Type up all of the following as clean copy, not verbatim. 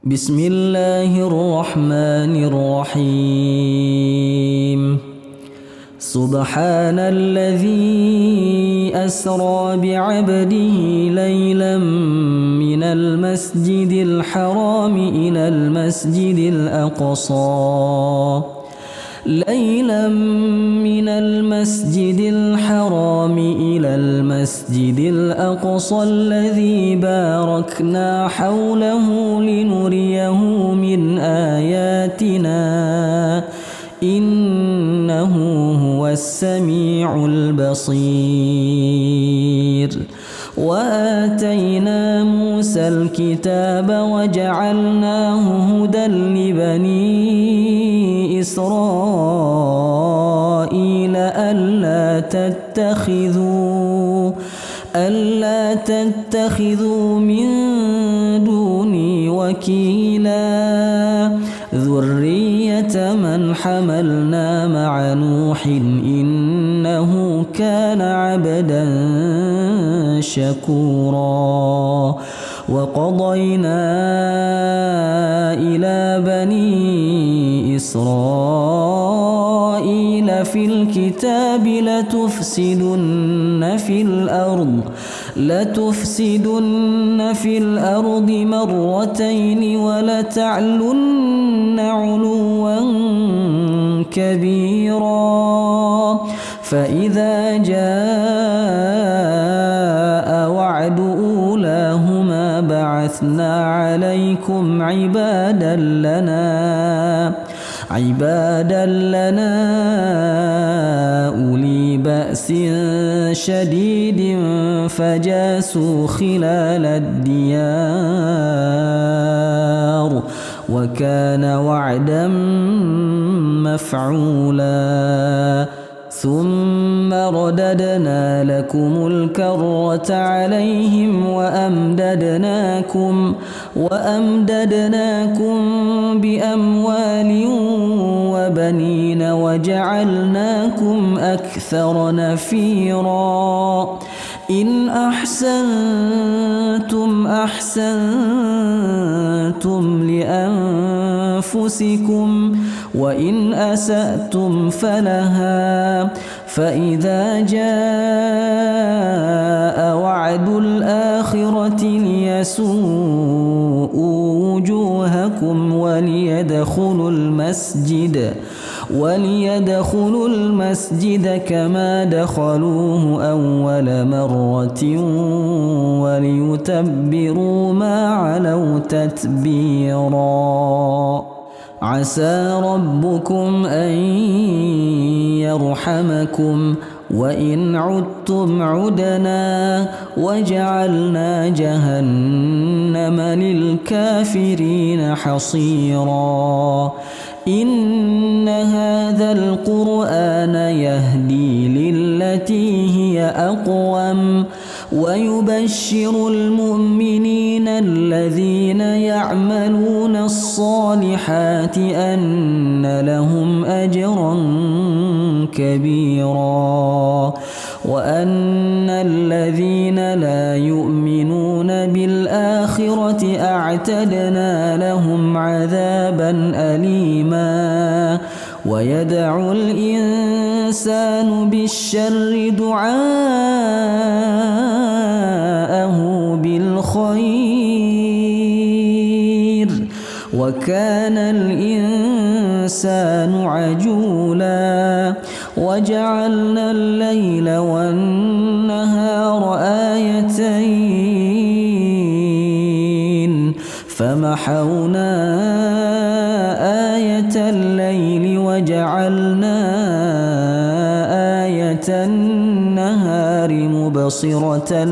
بسم الله الرحمن الرحيم. سبحان الذي أسرى بعبده ليلا من المسجد الحرام إلى المسجد الأقصى الذي باركنا حوله لنريه من آياتنا إنه هو السميع البصير. وآتينا موسى الكتاب وجعلناه هدى لبني إسرائيل ألا تتخذوا من دوني وكيلا ذرية من حملنا مع نوح إنه كان عبدا شكورا. وقضينا إلى بني إسرائيل في الكتاب لتفسدن في الأرض مرتين ولتعلن علوا كبيرا. فإذا جاء وعد أولاهما بعثنا عليكم عبادا لنا أولي بأس شديد فجاسوا خلال الديار وكان وعدا مفعولا. ثم رددنا لكم الكرة عليهم وأمددناكم بأموال وبنين وجعلناكم أكثر نفيرا. إن أحسنتم أحسنتم لأنفسكم وإن أسأتم فلها. فإذا جاء وعد الآخرة ليسوءوا وجوهكم وليدخلوا المسجد كما دخلوه أول مرة وليتبروا ما علوا تتبيرا. عسى ربكم أن يرحمكم وإن عدتم عدنا وجعلنا جهنم للكافرين حصيرا. إن هذا القرآن يهدي للتي هي أقوم ويبشر المؤمنين الذين يعملون الصالحات أن لهم أجرا كبيرا وأن الذين لا يؤمنون بالآخرة أعتدنا لهم عذابا أليما. ويدعو الإنسان بالشر دعاءه بالخير وكان الإنسان عجولا. وجعلنا الليل والنهار آيتين فمحونا آية الليل وجعلنا آية النهار مبصرة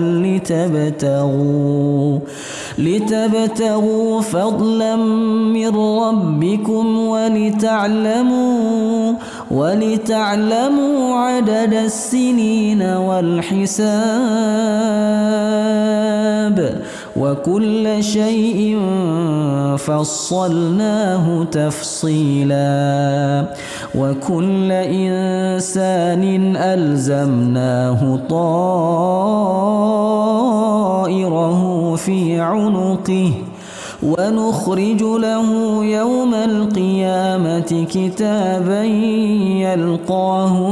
لتبتغوا فضلا من ربكم ولتعلموا عدد السنين والحساب وكل شيء فصلناه تفصيلا. وكل إنسان ألزمناه طائره في عنقه ونخرج له يوم القيامة كتابا يلقاه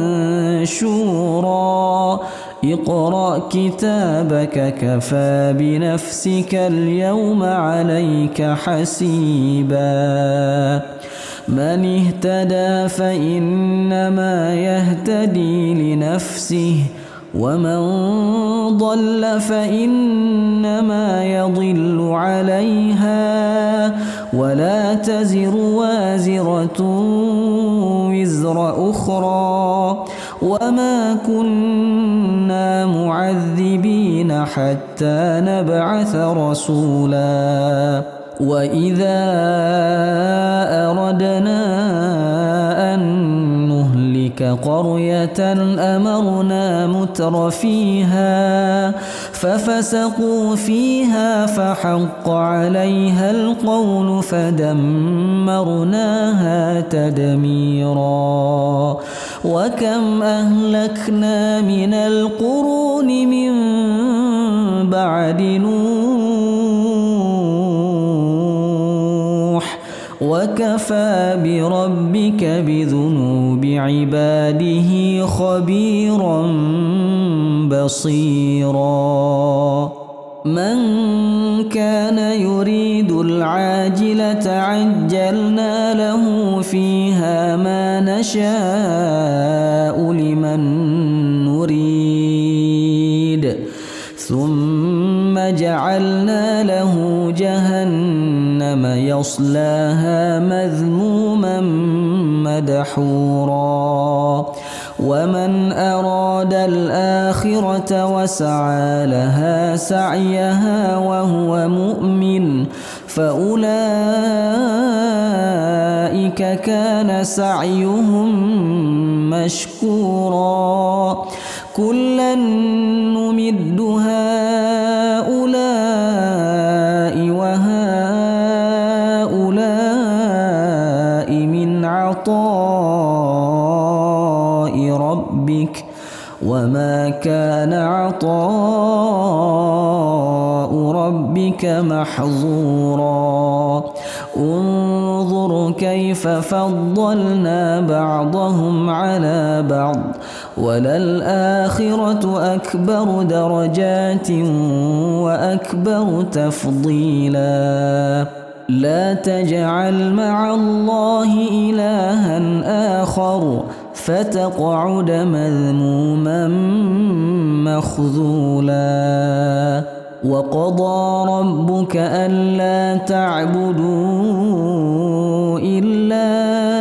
منشورا اقرأ كتابك كفى بنفسك اليوم عليك حسيبا من اهتدى فإنما يهتدي لنفسه ومن ضل فإنما يضل عليها ولا تزر وازرة وزر أخرى وما كنا معذبين حتى نبعث رسولا وإذا أردنا أن نهلك قرية أمرنا متر فيها ففسقوا فيها فحق عليها القول فدمرناها تدميرا وكم أهلكنا من القرون من بعد نوح وكفى بربك بذنوب عباده خبيرا بصيرا من كان يريد العاجلة عجلنا له فيها ما نشاء لمن نريد ثم جعلنا له جهنم يصلاها مذموما مدحورا ومن أراد الآخرة وسعى لها سعيها وهو مؤمن فأولئك كان سعيهم مشكورا كلا نمد هؤلاء وهؤلاء من عطاء ربك وما كان عطاء ربك محظورا انظر كيف فضلنا بعضهم على بعض وللآخرة أكبر درجات وأكبر تفضيلا لا تجعل مع الله إلها آخر فتقعد مذموما مخذولا وقضى ربك ألا تعبدوا إلا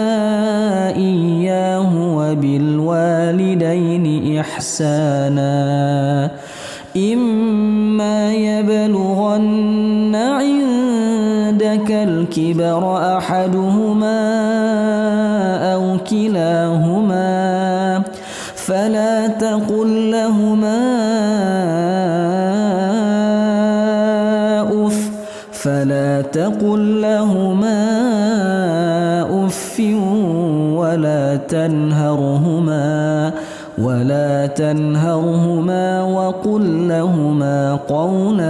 إياه وبالوالدين إحسانا إما يبلغن عندك الكبر أحدهما أو كلاهما فلا تقل لهما أف ولا تنهرهما وقل لهما قولا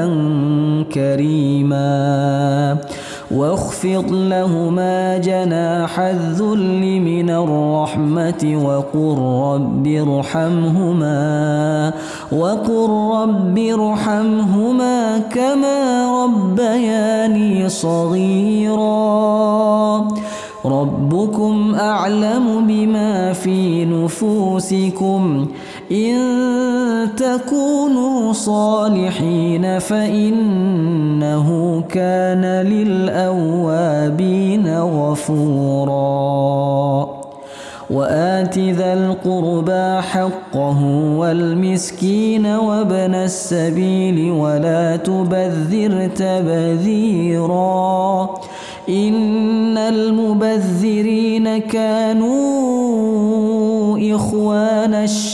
كريما واخفض لهما جناح الذل من الرحمة وقل رب ارحمهما كما ربياني صغيرا ربكم أعلم بما في نفوسكم إن تكونوا صالحين فإنه كان للأوابين غفورا وآت ذا القربى حقه والمسكين وابن السبيل ولا تبذر تبذيرا إن المبذرين كانوا إخوان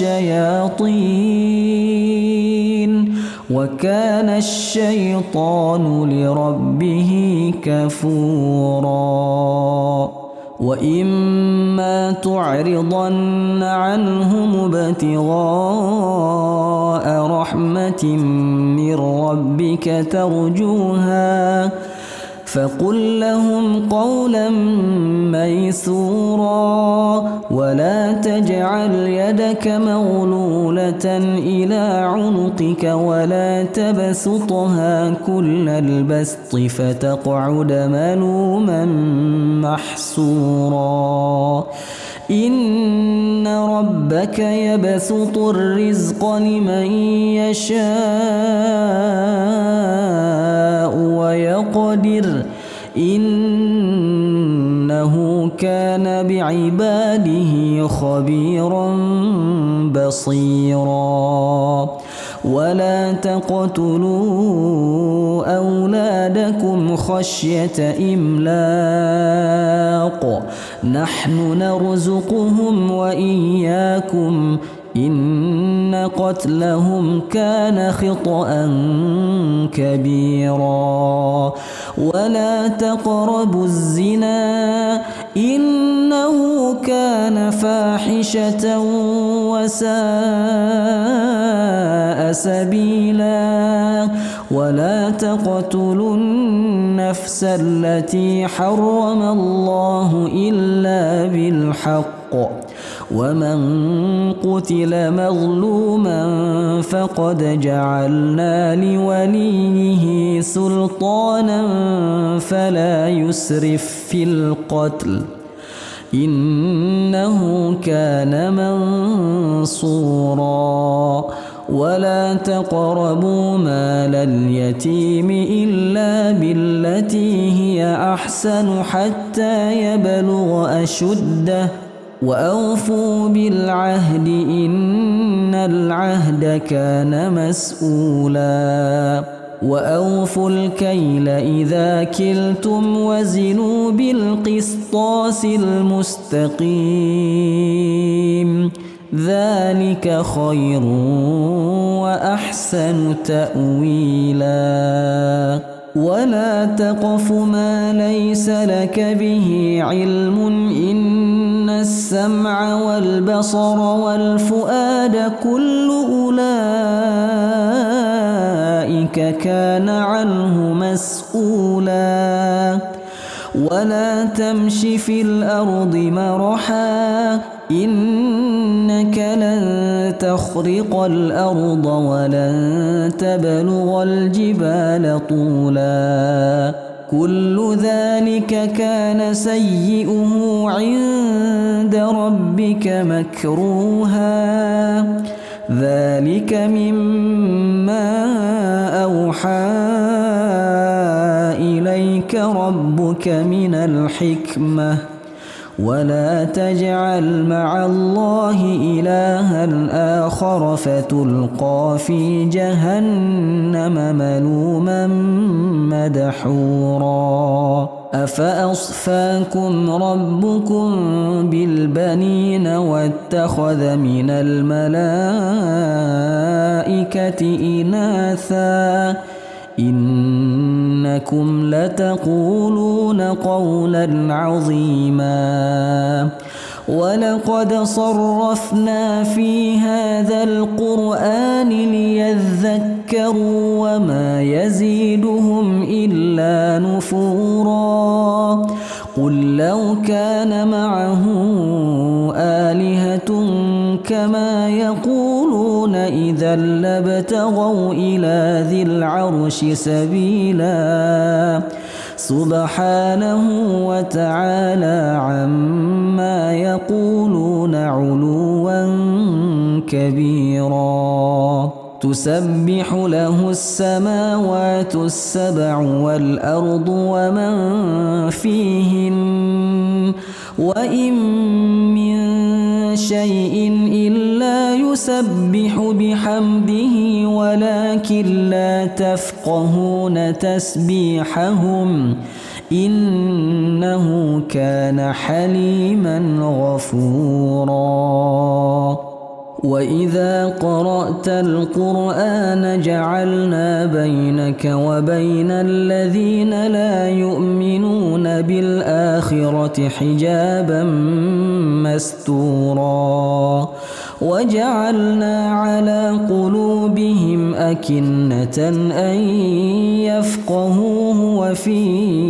الشياطين وكان الشيطان لربه كفورا وإما تعرضن عنهم ابتغاء رحمة من ربك فقل لهم قولا ميسورا ولا تجعل يدك مغلولة إلى عنقك ولا تبسطها كل البسط فتقعد ملوما محسورا إن ربك يبسط الرزق لمن يشاء ويقدر إنه كان بعباده خبيرا بصيرا ولا تقتلوا أولادكم خشية إملاق نحن نرزقهم وإياكم إن قتلهم كان خطأ كبيرا ولا تقربوا الزنا إنه كان فاحشة وساء سبيلا ولا تقتلوا النفس التي حرم الله إلا بالحق ومن قتل مظلوما فقد جعلنا لوليه سلطانا فلا يسرف في القتل إنه كان منصورا ولا تقربوا مال اليتيم إلا بالتي هي أحسن حتى يبلغ أشده وأوفوا بالعهد إن العهد كان مسؤولا وأوفوا الكيل إذا كلتم وزنوا بالقسطاس المستقيم ذلك خير وأحسن تأويلا ولا تقف ما ليس لك به علم إن السمع والبصر والفؤاد كل أولئك كان عنه مسؤولا ولا تمش في الأرض مرحا إنك لن تخرق الأرض ولن تبلغ الجبال طولا كل ذلك كان سيئه عند ربك مكروها ذلك مما أوحى إليك ربك من الحكمة ولا تجعل مع الله إلها آخر فتلقى في جهنم ملوما مدحورا أفأصفاكم ربكم بالبنين واتخذ من الملائكة إناثا إنكم لتقولون قولا عظيما ولقد صرفنا في هذا القرآن ليذكروا وما يزيدهم إلا نفورا قل لو كان معه آلهة كما يقولون إذا لابتغوا إلى ذي العرش سبيلا سبحانه وتعالى عما يقولون علوا كبيرا تسبح له السماوات السبع والأرض ومن فيهن وإن من شيء إلا يسبح بحمده ولكن لا تفقهون تسبيحهم إنه كان حليما غفورا وإذا قرأت القرآن جعلنا بينك وبين الذين لا يؤمنون بالآخرة حجابا مستورا وجعلنا على قلوبهم أكنة أن يفقهوه وفي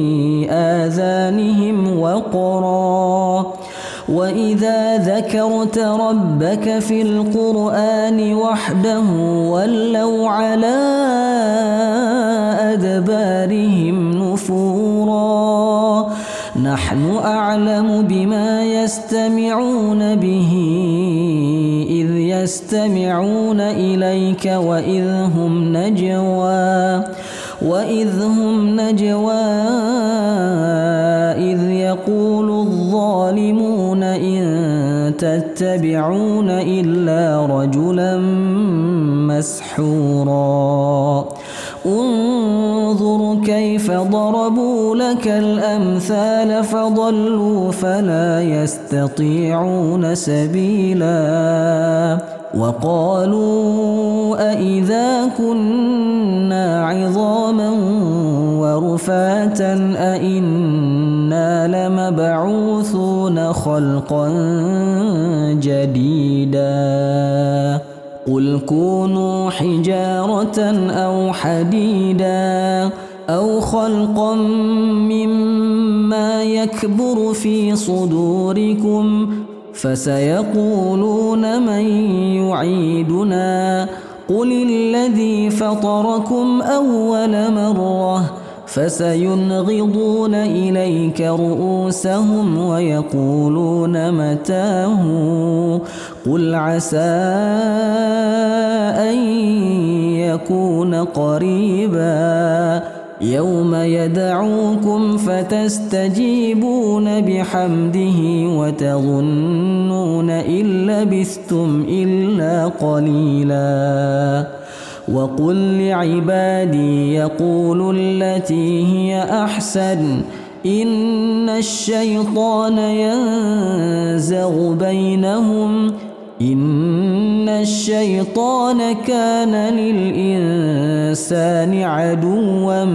آذانهم وقرا وإذا ذكرت ربك في القرآن وحده ولوا على أدبارهم نفورا نحن أعلم بما يستمعون به إذ يستمعون إليك وإذ هم نجوى إذ يقول الظالمون إن تتبعون إلا رجلا مسحورا انظر كيف ضربوا لك الأمثال فضلوا فلا يستطيعون سبيلا وقالوا أإذا كنا عظاما ورفاتا أإنا لمبعوثون خلقا جديدا قل كونوا حجارة أو حديدا أو خلقا مما يكبر في صدوركم فسيقولون من يعيدنا قل الذي فطركم أول مرة فسينغضون إليك رؤوسهم ويقولون متاه قل عسى أن يكون قريبا يوم يدعوكم فتستجيبون بحمده وتظنون إن لبثتم إلا قليلا وقل لعبادي يقولوا التي هي أحسن إن الشيطان ينزغ بينهم إن الشيطان كان للإنسان عدوا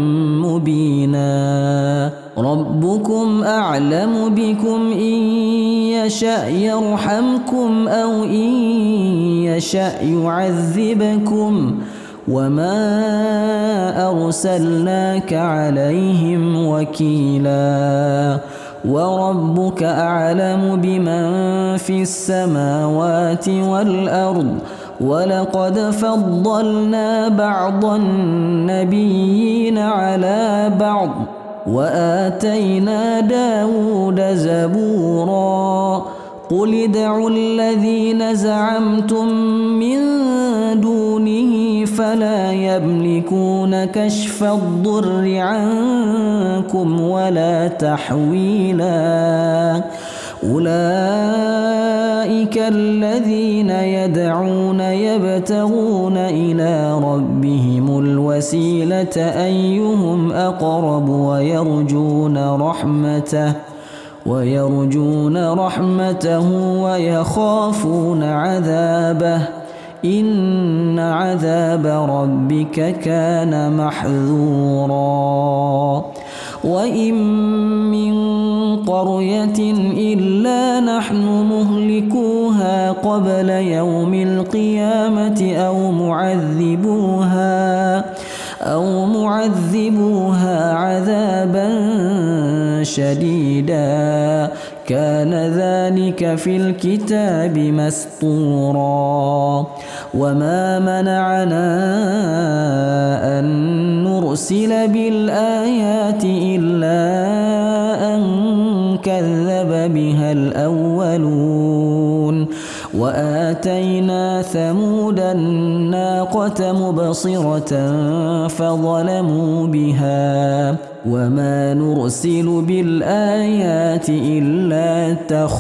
مبينا ربكم أعلم بكم إن يشأ يرحمكم أو إن يشأ يعذبكم وما أرسلناك عليهم وكيلا وربك أعلم بمن في السماوات والأرض ولقد فضلنا بعض النبيين على بعض وآتينا داود زبورا قل ادعوا الذين زعمتم من دونه فلا يملكون كشف الضر عنكم ولا تحويلا أولئك الذين يدعون يبتغون إلى ربهم الوسيلة أيهم أقرب ويرجون رحمته ويخافون عذابه إن عذاب ربك كان محذورا وإن من قرية إلا نحن مهلكوها قبل يوم القيامة أو معذبوها عذابا شديدا كان ذلك في الكتاب مسطورا وما منعنا أن نرسل بالآيات إلا أن كذب بها الأولون وآتينا ثمود الناقة مبصرة فظلموا بها وما نرسل بالآيات إلا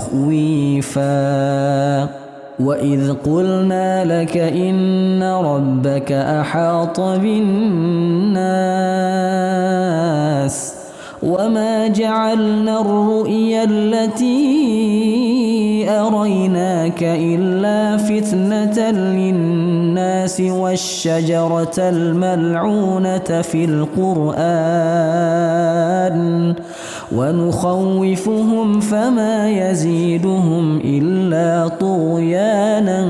تخويفا وإذ قلنا لك إن ربك أحاط بالناس وما جعلنا الرؤيا التي أريناك إلا فتنة للناس والشجرة الملعونة في القرآن ونخوفهم فما يزيدهم إلا طغيانا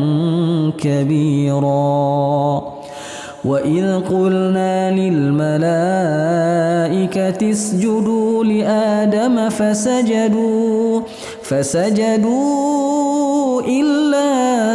كبيرا. وإذ قلنا للملائكة اسجدوا لآدم فسجدوا إلا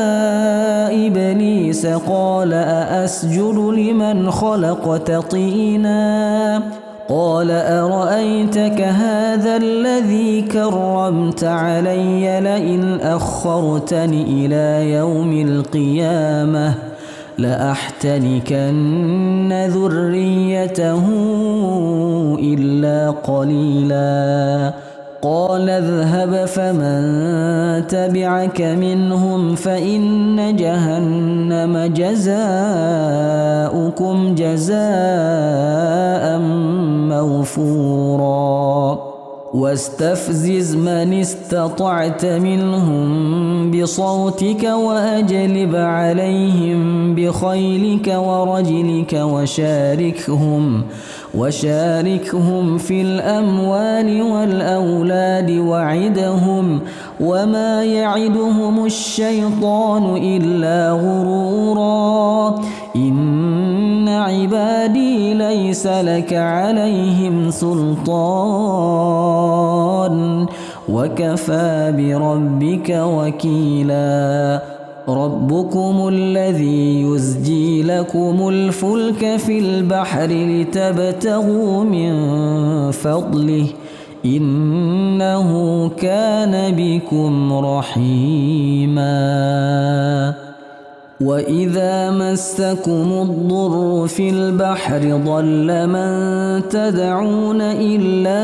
إبليس قال أأسجد لمن خلقت طينا قال أرأيتك هذا الذي كرمت علي لئن أخرتني إلى يوم القيامة لأحتنكن ذريته إلا قليلا. قال اذهب فمن تبعك منهم فإن جهنم جزاؤكم جزاء موفورا. واستفزز من استطعت منهم بصوتك وأجلب عليهم بخيلك ورجلك وشاركهم في الأموال والأولاد وعدهم وما يعدهم الشيطان إلا غرورا. إن عبادي ليس لك عليهم سلطان وكفى بربك وكيلا. ربكم الذي يزجي لكم الفلك في البحر لتبتغوا من فضله إنه كان بكم رحيما. وإذا مسكم الضر في البحر ضل من تدعون إلا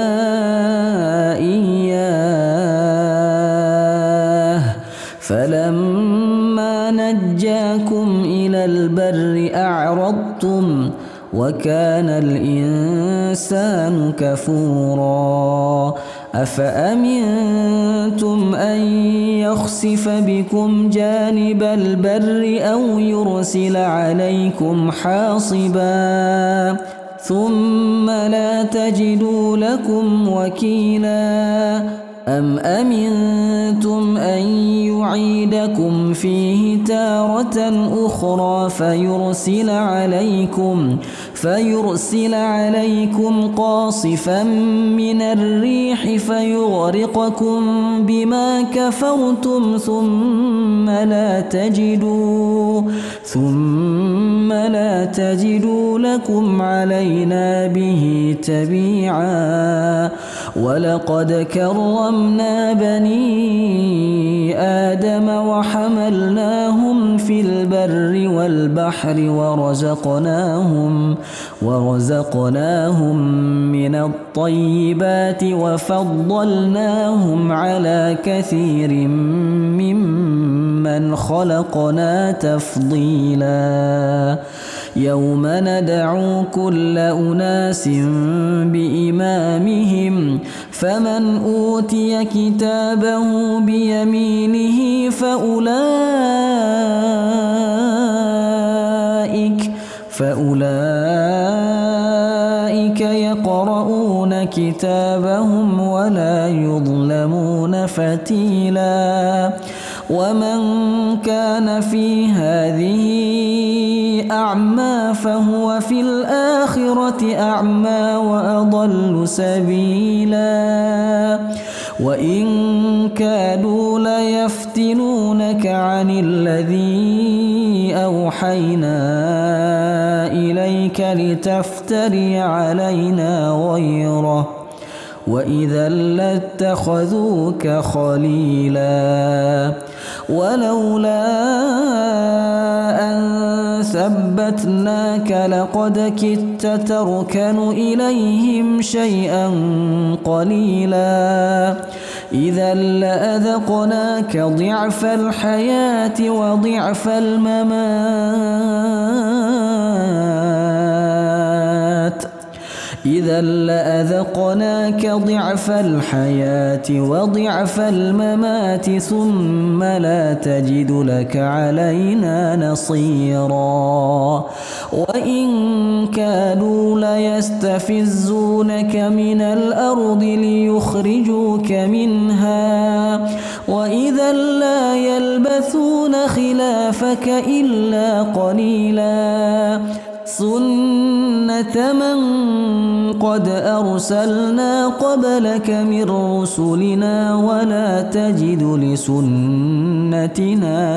إياه فلما نجاكم إلى البر أعرضتم وكان الإنسان كفورا. أفأمنتم أن يخسف بكم جانب البر أو يرسل عليكم حاصبا ثم لا تجدوا لكم وكيلا. أم أمنتم أن يعيدكم فيه تارة أخرى فيرسل عليكم قاصفا من الريح فيغرقكم بما كفرتم ثم لا تجدوا لكم علينا به تبيعا. ولقد كرمنا بني آدم وحملناهم في البر والبحر ورزقناهم من الطيبات وفضلناهم على كثير ممن خلقنا تفضيلا. يوم ندعو كل أناس بإمامهم فمن أوتي كتابه بيمينه فأولئك يقرؤون كتابهم ولا يظلمون فتيلا. ومن كان في هذه أعمى فهو في الآخرة أعمى وأضل سبيلا. وإن كادوا ليفتنونك عن الذي أوحينا إليك لتفتري علينا غيره وإذا لاتخذوك خليلا. ولولا أن ثبتناك لقد كدت تركن إليهم شيئا قليلا. إذا لأذقناك ضعف الحياة وضعف الممات إذا لأذقناك ضعف الحياة وضعف الممات ثم لا تجد لك علينا نصيرا وإن كانوا ليستفزونك من الأرض ليخرجوك منها وإذا لا يلبثون خلافك إلا قليلا سنة من قد أرسلنا قبلك من رسلنا ولا تجد لسنتنا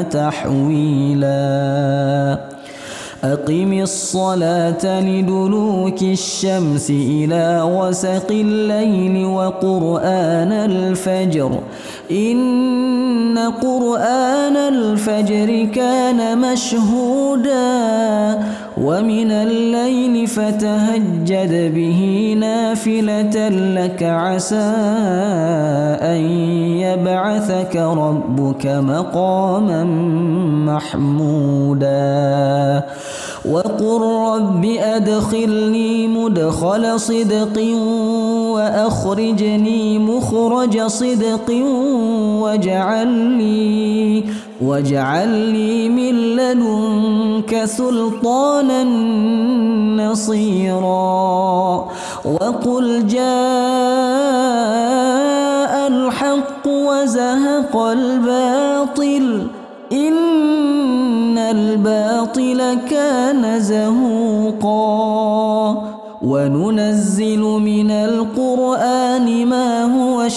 تحويلا أقم الصلاة لدلوك الشمس إلى غسق الليل وقرآن الفجر إن قرآن الفجر كان مشهودا ومن الليل فتهجد به نافلة لك عسى أن يبعثك ربك مقاما محمودا وقل رب أدخلني مدخل صدق وأخرجني مخرج صدق واجعل لي من لدنك سلطانا نصيرا وقل جاء الحق وزهق الباطل إن الباطل كان زهوقا وننزل من القرآن ما هو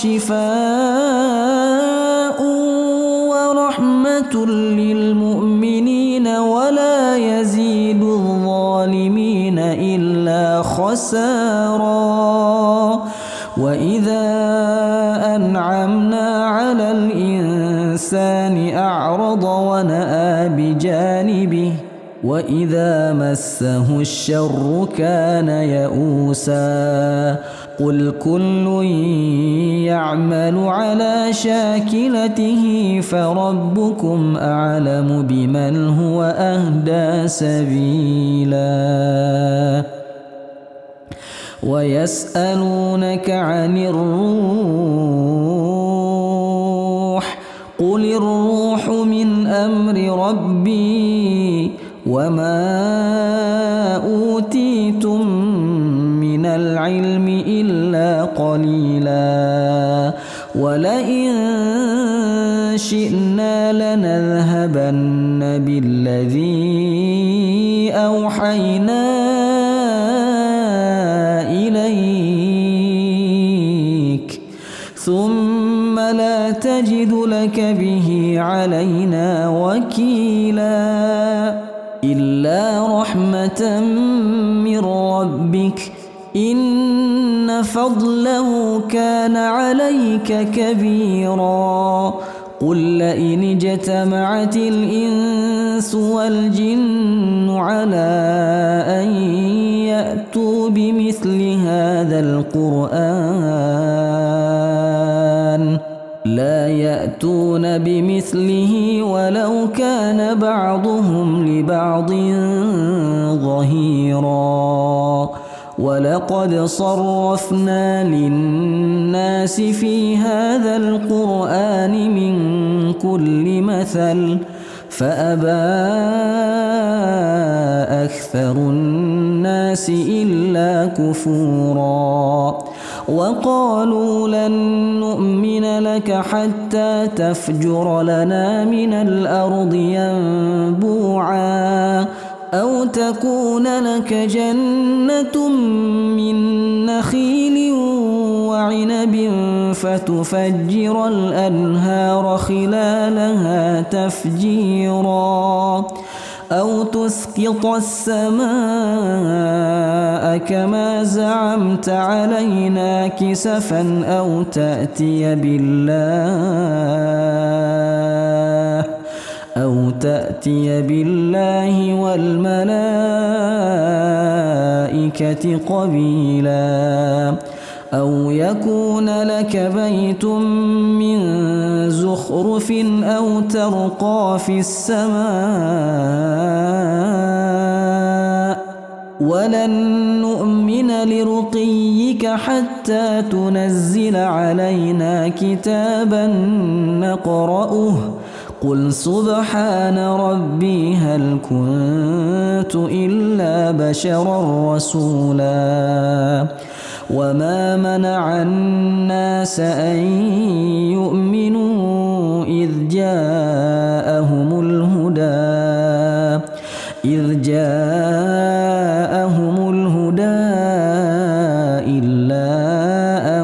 شفاء ورحمة للمؤمنين ولا يزيد الظالمين إلا خسارا وإذا أنعمنا على الإنسان أعرض ونأى بجانبه وإذا مسه الشر كان يئوسا قل كل يعمل على شاكلته فربكم أعلم بمن هو أهدى سبيلا ويسألونك عن الروح قل الروح من أمر ربي وما أوتيتم من العلم إلا قليلا ولئن شئنا لنذهبن بالذي أوحينا إليك ثم لا تجد لك به علينا وكيلا إلا رحمة من ربك إن فضله كان عليك كبيرا قل لئن اجتمعت الإنس والجن على أن يأتوا بمثل هذا القرآن لا يأتون بمثله ولو كان بعضهم لبعض ظهيرا ولقد صرفنا للناس في هذا القرآن من كل مثل فأبى أكثر الناس إلا كفورا وقالوا لن نؤمن لك حتى تفجر لنا من الأرض ينبوعا أو تكون لك جنة من نخيل وعنب فتفجر الأنهار خلالها تفجيرا أو تسقط السماء كما زعمت علينا كسفا أو تأتي بالله والملائكة قبيلا أو يكون لك بيت من زخرف أو ترقى في السماء ولن نؤمن لرقيك حتى تنزل علينا كتابا نقرأه قل سبحان ربي هل كنت إلا بشرا رسولا وما منع الناس أن يؤمنوا إذ جاءهم الهدى إلا أن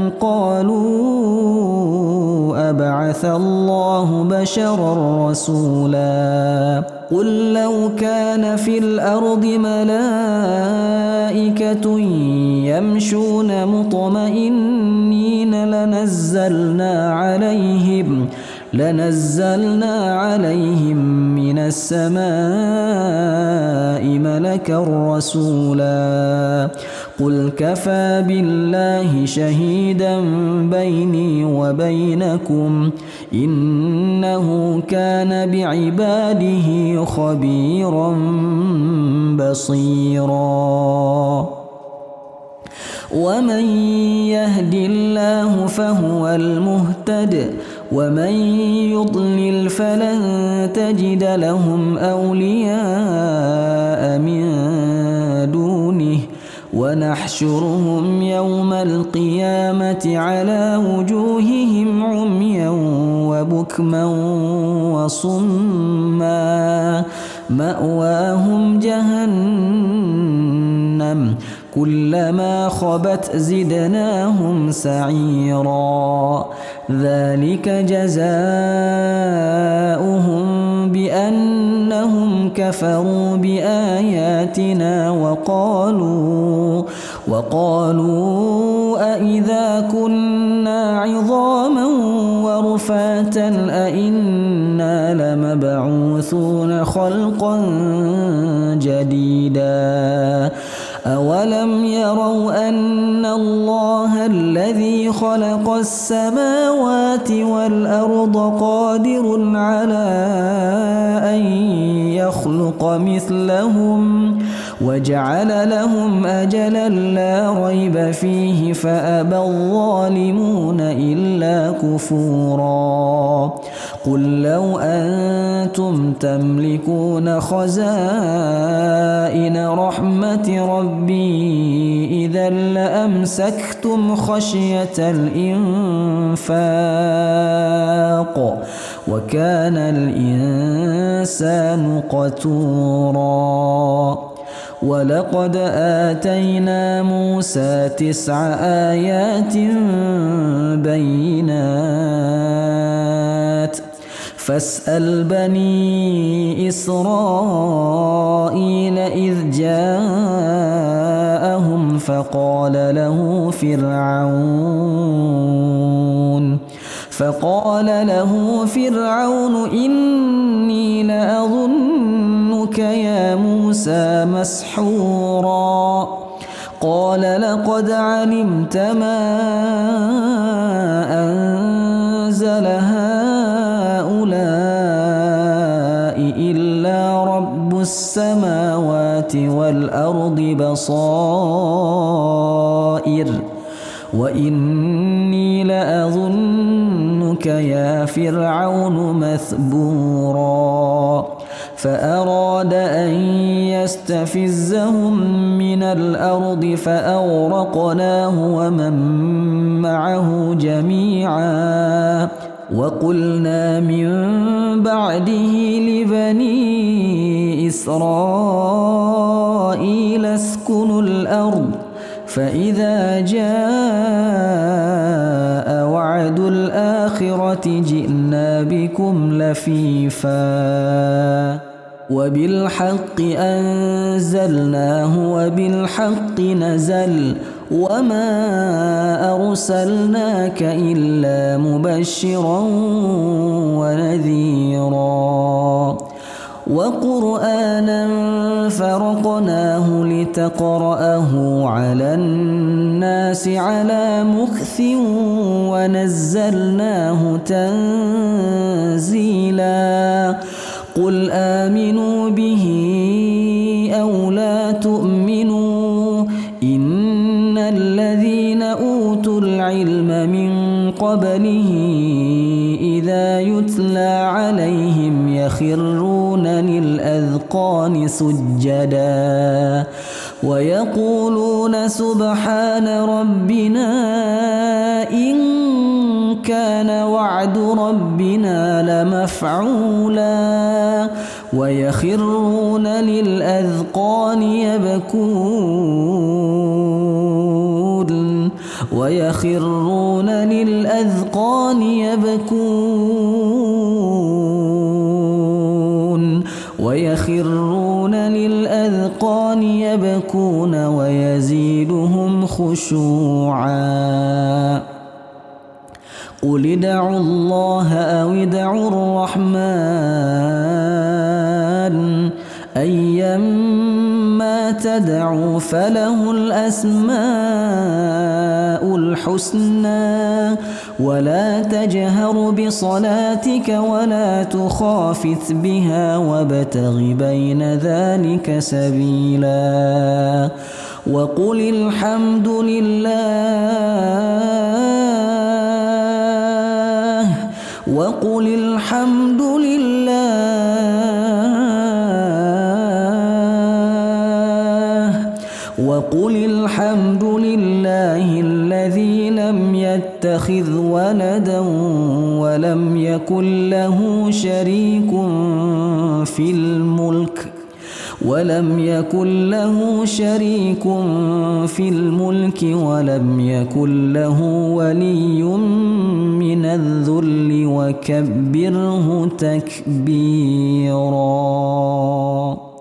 قالوا أبعث الله بشرا رسولا قل لو كان في الأرض ملائكة يمشون مطمئنين لنزلنا عليهم من السماء ملكا رسولا قل كفى بالله شهيدا بيني وبينكم إنه كان بعباده خبيرا بصيرا ومن يهد الله فهو المهتد ومن يضلل فلن تجد لهم أولياء من دونه ونحشرهم يوم القيامة على وجوههم عميا وبكما وصما مأواهم جهنم كلما خبت زدناهم سعيرا ذلك جزاؤهم بأنهم كفروا بآياتنا وقالوا أإذا كنا عظاما ورفاتا أإنا لمبعوثون خلقا جديدا أولم يروا أن الله الذي خلق السماوات والأرض قادر على أن يخلق مثلهم وجعل لهم أجلا لا ريب فيه فأبى الظالمون إلا كفورا قل لو أنتم تملكون خزائن رحمة ربي إذا لأمسكتم خشية الإنفاق وكان الإنسان قتورا ولقد آتينا موسى 9 آيات بينات فاسأل بني إسرائيل إذ جاءهم فقال له فرعون إني لأظنك يا موسى مسحورا قال لقد علمت ما أنزل هؤلاء إلا رب السماوات والأرض بصائر وإني لأظنك يا فرعون مثبورا فأراد أن يستفزهم من الأرض فأغرقناه ومن معه جميعا وقلنا من بعده لبني إسرائيل اسكنوا الأرض فإذا جاء وعد الآخرة جئنا بكم لفيفا وبالحق أنزلناه وبالحق نزل وما أرسلناك إلا مبشرا ونذيرا وقرآنا فرقناه لتقرأه على الناس على مكث ونزلناه تنزيلا قل آمنوا به أو لا تؤمنوا العلم من قبله إذا يتلى عليهم يخرون للأذقان سجدا ويقولون سبحان ربنا إن كان وعد ربنا لمفعولا ويخرون للأذقان يبكون ويزيدهم خشوعا قل ادعوا الله أو ادعوا الرحمن أيما تدعوا فله الأسماء الحسنى ولا تجهر بصلاتك ولا تخافت بها وابتغ بين ذلك سبيلا وقل الحمد لله الذي لم يتخذ ولدا ولم يكن له شريك في الملك ولم يكن له ولي من الذل وكبره تكبيرا.